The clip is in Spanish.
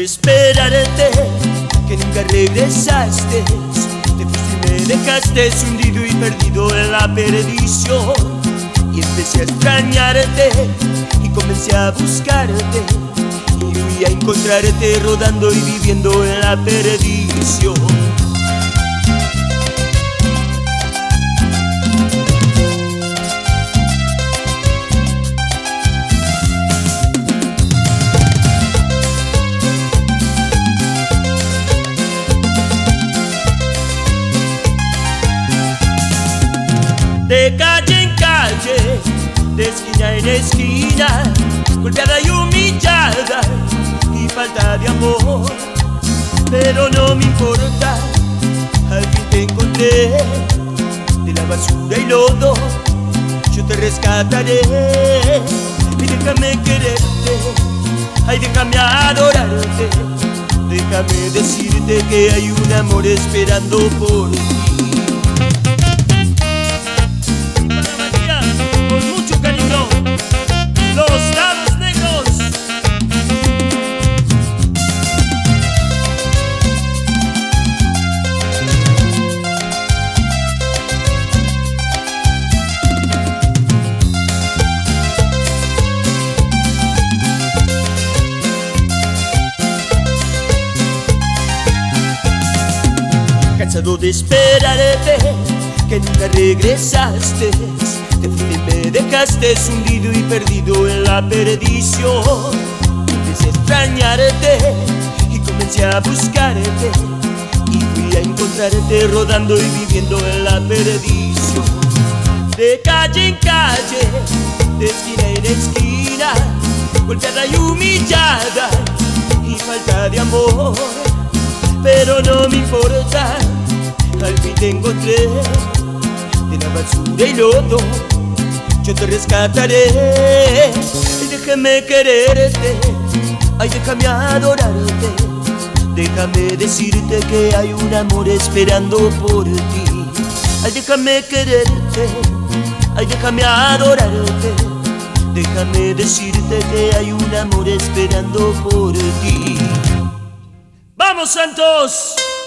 esperarte, que nunca regresaste. Te fuiste y me dejaste hundido y perdido en la perdición. Y empecé a extrañarte y comencé a buscarte, y fui a encontrarte rodando y viviendo en la perdición. De calle en calle, de esquina en esquina, golpeada y humillada y falta de amor. Pero no me importa, al fin te encontré. De la basura y lodo yo te rescataré. Y déjame quererte, ay, déjame adorarte. Déjame decirte que hay un amor esperando por ti. Cansado de esperarte, que nunca regresaste. Te fuiste y me dejaste hundido y perdido en la perdición. Empecé a extrañarte y comencé a buscarte, y fui a encontrarte rodando y viviendo en la perdición. De calle en calle, de esquina en esquina, golpeada y humillada y falta de amor. Pero no me importa, al fin te encontré. De la basura y lodo yo te rescataré. Y déjame quererte, ay, déjame adorarte. Déjame decirte que hay un amor esperando por ti. Ay, déjame quererte, ay, déjame adorarte. Déjame decirte que hay un amor esperando por ti. ¡Vamos, Santos!